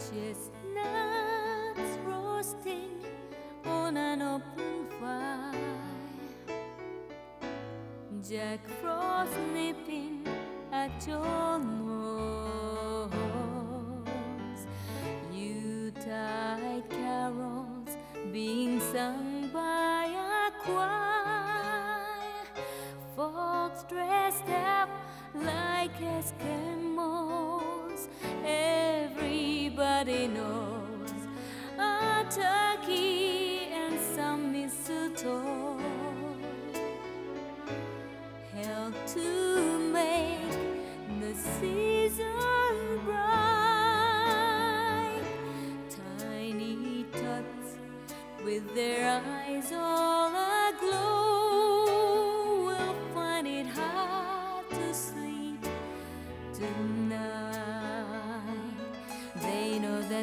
Chestnuts roasting on an open fire, Jack Frost nipping at your nose, Yuletide carols being sung by a choir, folks dressed up like Eskimos. Everybody knows a turkey and some mistletoe help to make the season bright. Tiny tots with their eyes all aglow will find it hard to sleep tonight. They know that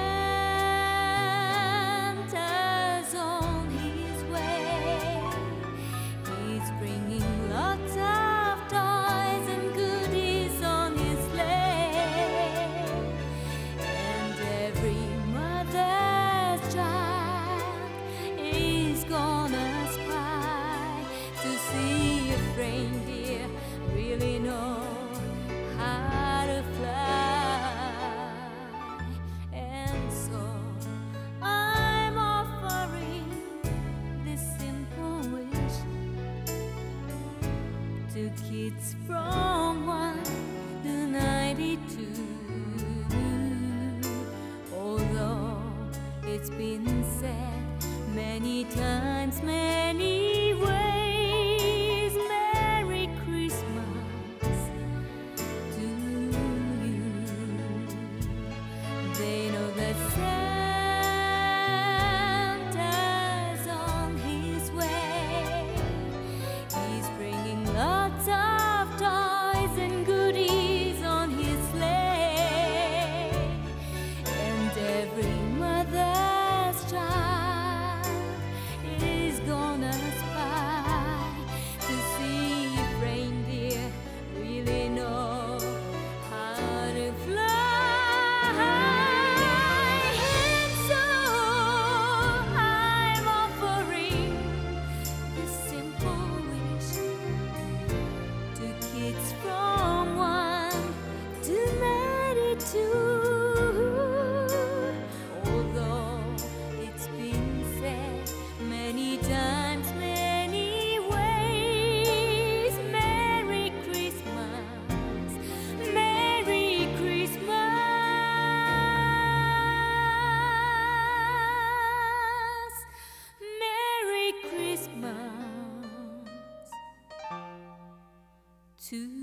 Santa's on his way. He's bringing lots of toys and goodies on his sleigh, and every mother's child is gonna spy to see if reindeer really know how to fly. And so I'm offering this simple wish to kids from 1 to 92. Although it's been said many times, many ways, Merry Christmas to you. They know that Santa's on his way. He's bringing lots of toys and goodies on his sleigh, and every mother's child is gonna spy to see if reindeer really know how to fly. And so I'm offering this simple wish to kids from 1 to 92. Although it's been said many times, many ways, Merry Christmas, Merry Christmas, Merry Christmas to